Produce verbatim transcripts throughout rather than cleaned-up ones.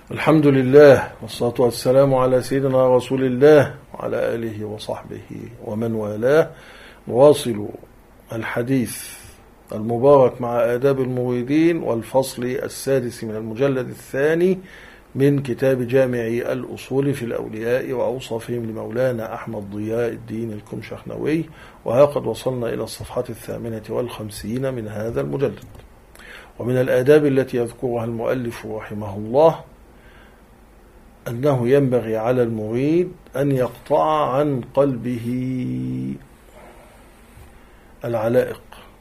الحمد لله والصلاة والسلام على سيدنا رسول الله وعلى آله وصحبه ومن والاه. نواصل الحديث المبارك مع آداب المريدين والفصل السادس من المجلد الثاني من كتاب جامع الأصول في الأولياء وأوصافهم لمولانا أحمد ضياء الدين الكمشخنوي، وها قد وصلنا إلى الصفحة الثامنة والخمسين من هذا المجلد. ومن الآداب التي يذكرها المؤلف رحمه الله أنه ينبغي على المريد أن يقطع عن قلبه العلائق،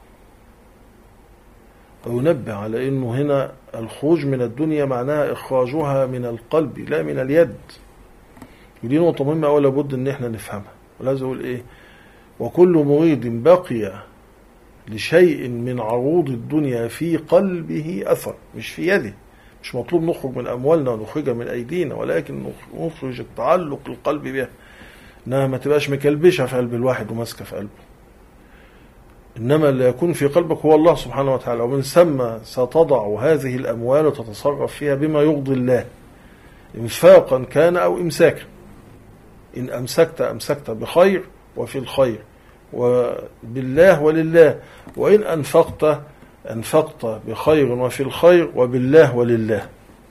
وينبه على أنه هنا الخروج من الدنيا معناها إخراجها من القلب لا من اليد. ودي نقطة مهمة أولا بد أن احنا نفهمها. ولازم أقول إيه؟ وكل مريد بقي لشيء من عروض الدنيا في قلبه أثر، مش في يده. مش مطلوب نخرج من أموالنا ونخرجها من أيدينا، ولكن نخرج التعلق القلب بها، إنها ما تبقاش مكلبشة في قلب الواحد وماسكة في قلبه، إنما اللي يكون في قلبك هو الله سبحانه وتعالى. ومن ثم ستضع هذه الأموال وتتصرف فيها بما يرضي الله، إنفاقا كان أو إمساكا. إن أمسكت أمسكت بخير وفي الخير وبالله ولله، وإن أنفقت أنفقت بخير وفي الخير وبالله ولله.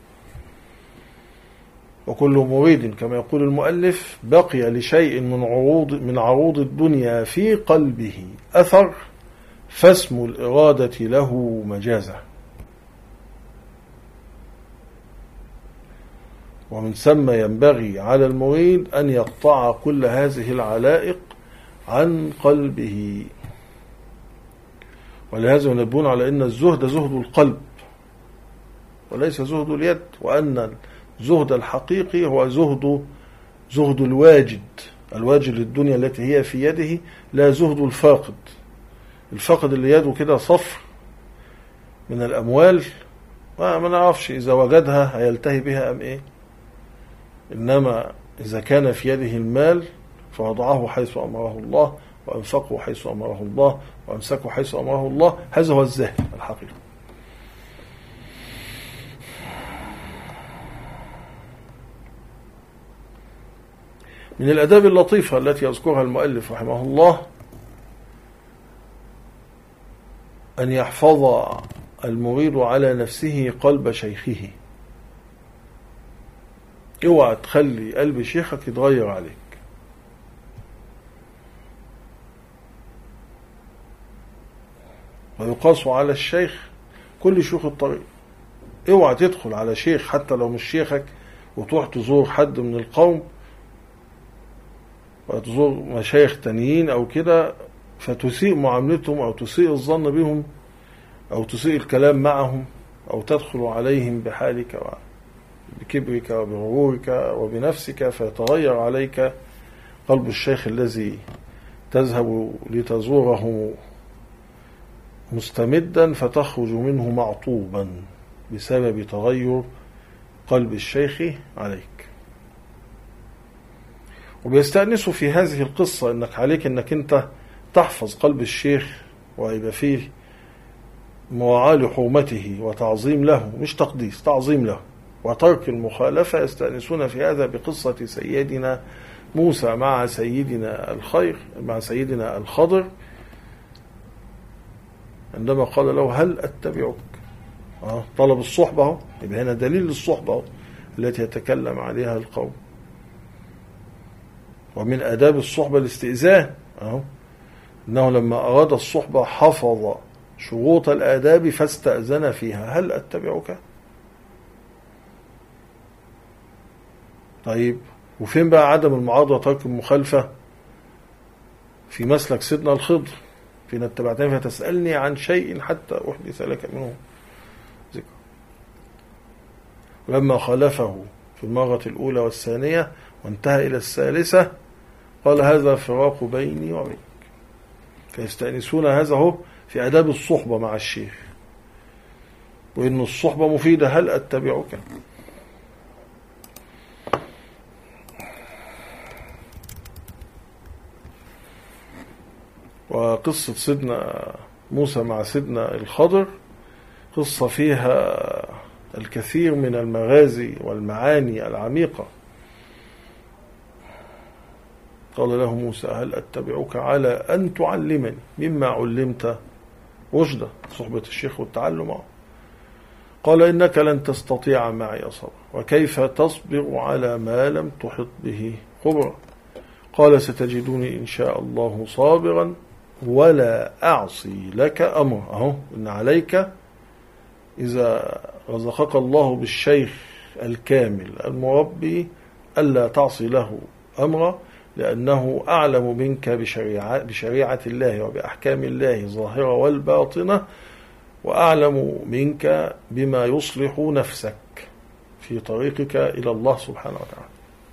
وكل مريد كما يقول المؤلف بقي لشيء من عروض من عروض الدنيا في قلبه أثر، فاسم الإرادة له مجازة. ومن ثم ينبغي على المريد أن يقطع كل هذه العلائق عن قلبه. ولهذا ينبهون على أن الزهد زهد القلب وليس زهد اليد، وأن الزهد الحقيقي هو زهد زهد الواجد الواجد للدنيا التي هي في يده، لا زهد الفاقد. الفاقد اللي يده كده صفر من الأموال ما نعرفش إذا وجدها هيلتهي بها أم إيه، إنما إذا كان في يده المال فوضعه حيث أمره الله، وأنفقه حيث أمره الله، وأمسكه حيث أمره الله. هذا هو الزاهد الحقيقي. من الأداب اللطيفة التي يذكرها المؤلف رحمه الله أن يحفظ المريد على نفسه قلب شيخه. اوعى تخلي قلب شيخك يتغير عليك. ويقاس على الشيخ كل شيوخ الطريق. اوعى تدخل على شيخ حتى لو مش شيخك وتروح تزور حد من القوم وتزور مشايخ تانيين او كده فتسيء معاملتهم او تسيء الظن بهم او تسيء الكلام معهم او تدخل عليهم بحالك بكبرك وبغرورك وبنفسك، فيتغير عليك قلب الشيخ الذي تذهب لتزوره مستمدا فتخرج منه معطوبا بسبب تغير قلب الشيخ عليك. وبيستأنسوا في هذه القصة انك عليك انك انت تحفظ قلب الشيخ ويبقى فيه مراعاة لحرمته وتعظيم له، مش تقديس، تعظيم له وترك المخالفة. يستأنسون في هذا بقصة سيدنا موسى مع سيدنا الخير مع سيدنا الخضر عندما قال له هل أتبعك. آه طلب الصحبة، يبقى هنا دليل الصحبة التي يتكلم عليها القوم. ومن آداب الصحبة الاستئذان، آه إنه لما أراد الصحبة حفظ شروط الآداب فاستأذن فيها هل أتبعك. طيب وفين بقى عدم المعارضة وترك المخالفة؟ في مسلك سيدنا الخضر فإن اتبعتني فتسألني عن شيء حتى أحدث لك منه ذكر. ولما خالفه في المرة الأولى والثانية وانتهى إلى الثالثة قال هذا فراق بيني وبينك. فيستأنسون هذا هو في آداب الصحبة مع الشيخ، وإن الصحبة مفيدة. هل أتبعك. وقصة سيدنا موسى مع سيدنا الخضر قصة فيها الكثير من المغازي والمعاني العميقة. قال له موسى هل أتبعك على أن تعلمني مما علمت رشدا، صحبة الشيخ والتعلم معه. قال إنك لن تستطيع معي صبرا وكيف تصبر على ما لم تحط به خبرا. قال ستجدوني إن شاء الله صابرا ولا أعصي لك أمرا. أهو إن عليك إذا رزقك الله بالشيخ الكامل المربي ألا تعصي له أمرا، لأنه أعلم منك بشريعة, بشريعة الله وبأحكام الله ظاهرة والباطنة، وأعلم منك بما يصلح نفسك في طريقك إلى الله سبحانه وتعالى.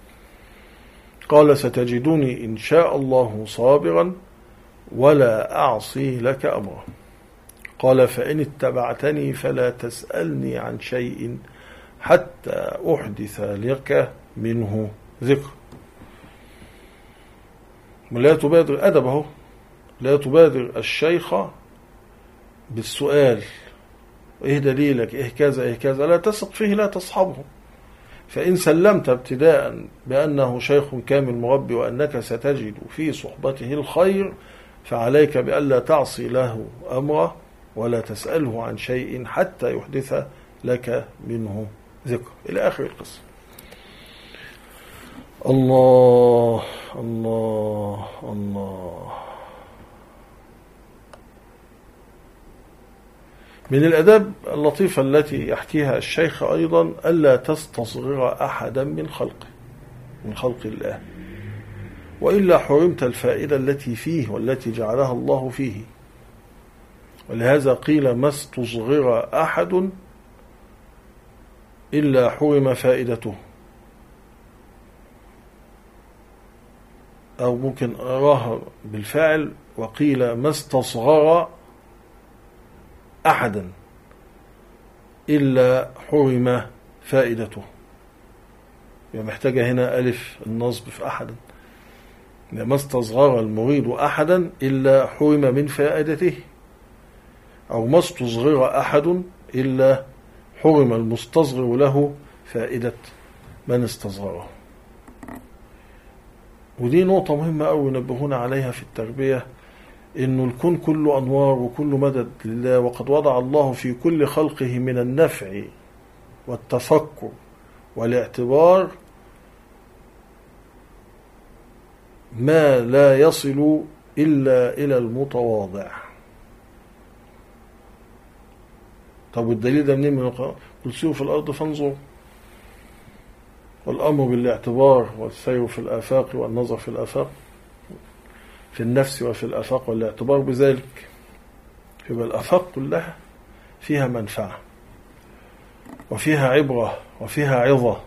قال ستجدني إن شاء الله صابرا ولا أعصي لك أمرا. قال فإن اتبعتني فلا تسألني عن شيء حتى أحدث لك منه ذكر. لا تبادر أدبه، لا تبادر الشيخ بالسؤال إيه دليلك إيه كذا إيه كذا، لا تثق فيه لا تصحبه. فإن سلمت ابتداء بأنه شيخ كامل مربي وأنك ستجد في صحبته الخير، فعليك بألا تعصي له أمره ولا تسأله عن شيء حتى يحدث لك منه ذكر، إلى آخر القصة. الله الله الله. من الأداب اللطيفة التي يحكيها الشيخ أيضا ألا تستصغر أحدا من خلقه من خلق الله، وإلا حرمت الفائدة التي فيه والتي جعلها الله فيه. ولهذا قيل ما استصغر أحد إلا حرم فائدته، أو ممكن أراها بالفعل وقيل ما استصغر أحدا إلا حرم فائدته. يعني محتاجة هنا ألف النصب في أحدا، ما استصغر المريد أحدا إلا حرم من فائدته، أو ما استصغر أحد إلا حرم المستصغر له فائدة من استصغره. ودي نقطة مهمة أوي ينبهون عليها في التربية، إنه الكون كله أنوار وكل مدد لله، وقد وضع الله في كل خلقه من النفع والتفكر والاعتبار ما لا يصل إلا إلى المتواضع. طب والدليل ده منين؟ من القرآن، قل سيروا في الأرض فانظروا. والأمر بالاعتبار والسير في الآفاق والنظر في الآفاق في النفس وفي الآفاق والاعتبار بذلك، يبقى الآفاق كلها فيها منفعة وفيها عبرة وفيها عظة،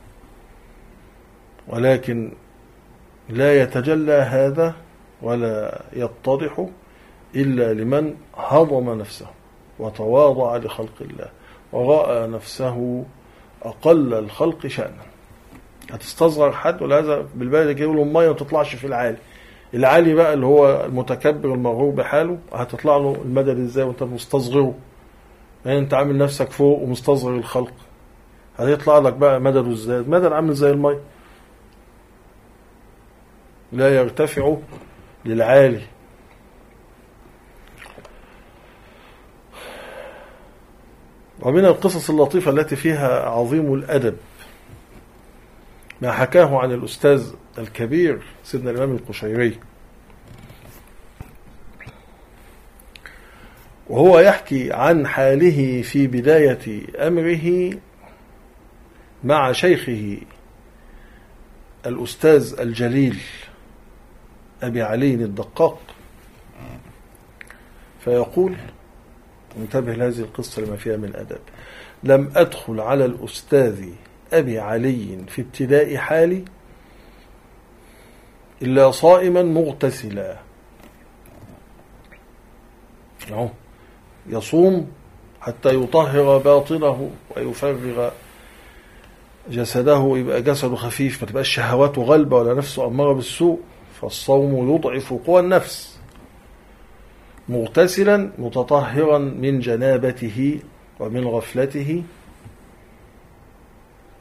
ولكن لا يتجلى هذا ولا يتضح إلا لمن هضم نفسه وتواضع لخلق الله ورأى نفسه أقل الخلق شأنا. هتستصغر حد، ولهذا بالبلد كده يقولوا المية ما تطلعش في العالي. العالي بقى اللي هو المتكبر المغرور بحاله، هتطلع له المدد ازاي وانت مستصغره؟ يعني انت عامل نفسك فوق ومستصغر الخلق، هيطلع لك بقى مدده ازاي؟ المدد عامل زي المية، لا يرتفع للعالي. ومن القصص اللطيفة التي فيها عظيم الأدب ما حكاه عن الأستاذ الكبير سيدنا الإمام القشيري، وهو يحكي عن حاله في بداية أمره مع شيخه الأستاذ الجليل أبي علي الدقاق. فيقول، انتبه لهذه القصة لما فيها من أدب: لم أدخل على الأستاذ أبي علي في ابتداء حالي إلا صائما مغتسلا. يصوم حتى يطهر باطنه ويفرغ جسده، يبقى جسده خفيف، ما تبقاش شهواته غلبة ولا نفسه أمارة بالسوء، فالصوم يضعف قوى النفس. مغتسلا متطهرا من جنابته ومن غفلته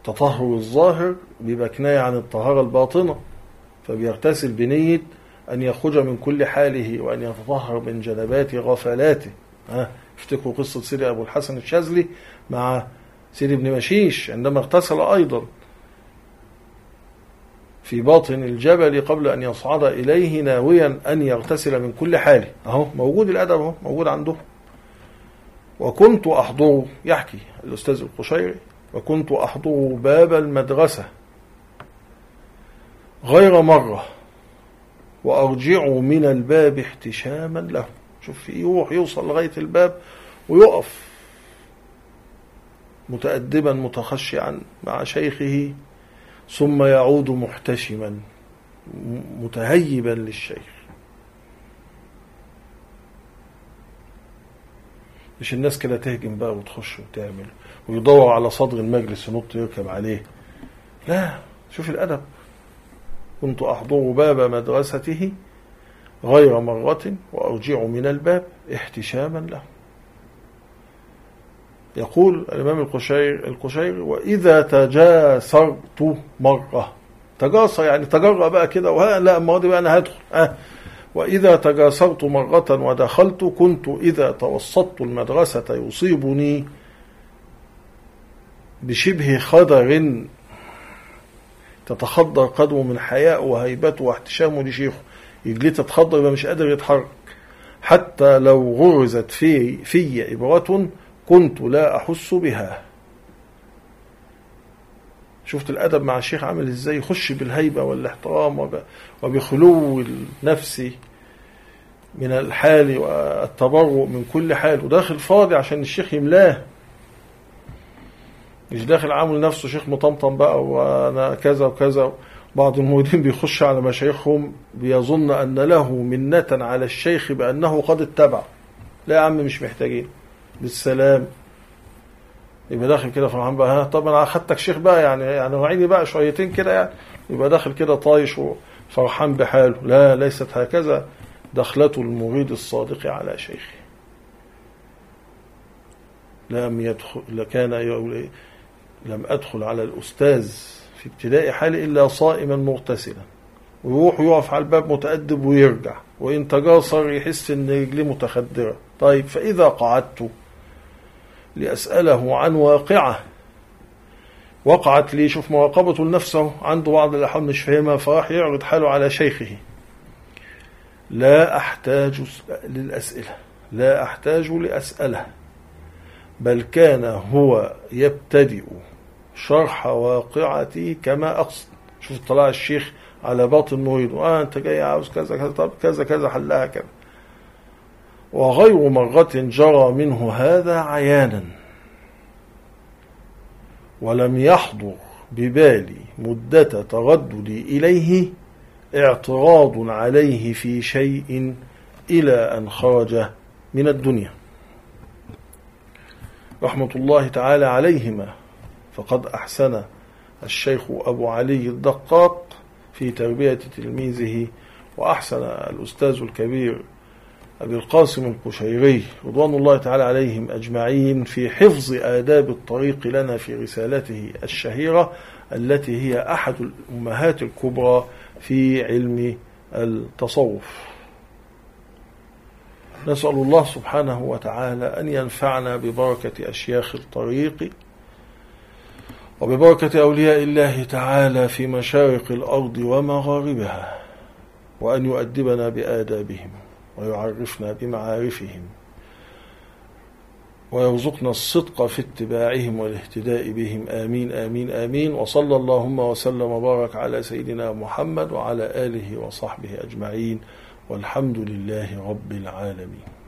تطهر الظاهر بيبقى كناية عن الطهارة الباطنة، فبيغتسل بنية أن يخرج من كل حاله وأن يتطهر من جنبات غفلاته. ها افتكروا قصة سيدي أبو الحسن الشاذلي مع سيدي ابن مشيش عندما اغتسل أيضا في باطن الجبل قبل أن يصعد إليه ناويا أن يغتسل من كل حاله. أهو موجود الأدب، أهو موجود عنده. وكنت أحضر، يحكي الأستاذ القشيري، وكنت أحضر باب المدرسة غير مرة وأرجع من الباب احتشاما له. شوف يروح يوصل لغاية الباب ويقف متأدبا متخشعا مع شيخه، ثم يعود محتشما متهيبا للشيخ. مش الناس كده تهجم بقى وتخش وتعمل ويدور على صدر المجلس ينط يركب عليه، لا، شوف الأدب. كنت أحضر باب مدرسته غير مرة وأرجع من الباب احتشاما له. يقول الإمام القشيري القشيري وإذا تجاسرت مرة، تجاسر يعني تجرأ بقى كده، وها لا المرة دي بقى أنا هدخل. أه وإذا تجاسرت مرة ودخلت كنت إذا توسطت المدرسة يصيبني بشبه خدر تتخضر قدمه من حياء وهيبته واحتشامه لشيخه، يجلي تتخضر يبقى مش قادر يتحرك، حتى لو غرزت في في إبرة كنت لا أحس بها. شفت الأدب مع الشيخ عامل إزاي، يخش بالهيبة والاحترام وبخلو النفس من الحال والتبرؤ من كل حال، وداخل فاضي عشان الشيخ يملاه، مش داخل عامل نفسه شيخ مطمطم بقى وأنا كذا وكذا. بعض المريدين بيخش على مشايخهم بيظن أن له منة على الشيخ بأنه قد اتبع. لا يا عم مش محتاجين، بالسلام. يبقى داخل كده فرحان بقى، ها طب انا اخدتك شيخ بقى يعني يعني وعيني بقى شويتين كده يعني، يبقى داخل كده طايش وفرحان بحاله. لا، ليست هكذا دخلة المريد الصادق على شيخه. لم يدخل لكان يقول ايه، لم ادخل على الاستاذ في ابتداء حالي الا صائما مغتسلا، ويروح يقف على الباب متأدب ويرجع، وان تجاسر يحس ان رجليه متخدرة. طيب فاذا قعدت لأسأله عن واقعة وقعت لي، شوف مراقبته لنفسه، عنده بعض الأحوال مش فاهمها، فراح يعرض حاله على شيخه. لا أحتاج للأسئلة، لا أحتاج لأسأله، بل كان هو يبتدئ شرح واقعتي كما أقصد. شوف طلع الشيخ على باطن مريده، آه أنت جاي عاوز كذا كذا، طب كذا كذا حلها كذا. وغير مرة جرى منه هذا عيانا، ولم يحضر ببالي مدة ترددي إليه اعتراض عليه في شيء إلى أن خرج من الدنيا رحمة الله تعالى عليهما. فقد أحسن الشيخ أبو علي الدقاق في تربية تلميذه، وأحسن الأستاذ الكبير أبي القاسم القشيري رضوان الله تعالى عليهم أجمعين في حفظ آداب الطريق لنا في رسالته الشهيرة التي هي أحد الأمهات الكبرى في علم التصوف. نسأل الله سبحانه وتعالى أن ينفعنا ببركة أشياخ الطريق وببركة أولياء الله تعالى في مشارق الأرض ومغاربها، وأن يؤدبنا بآدابهم ويعرفنا بمعارفهم، ويرزقنا الصدق في اتباعهم والاهتداء بهم. آمين آمين آمين. وصلى اللهم وسلم وبارك على سيدنا محمد وعلى آله وصحبه أجمعين، والحمد لله رب العالمين.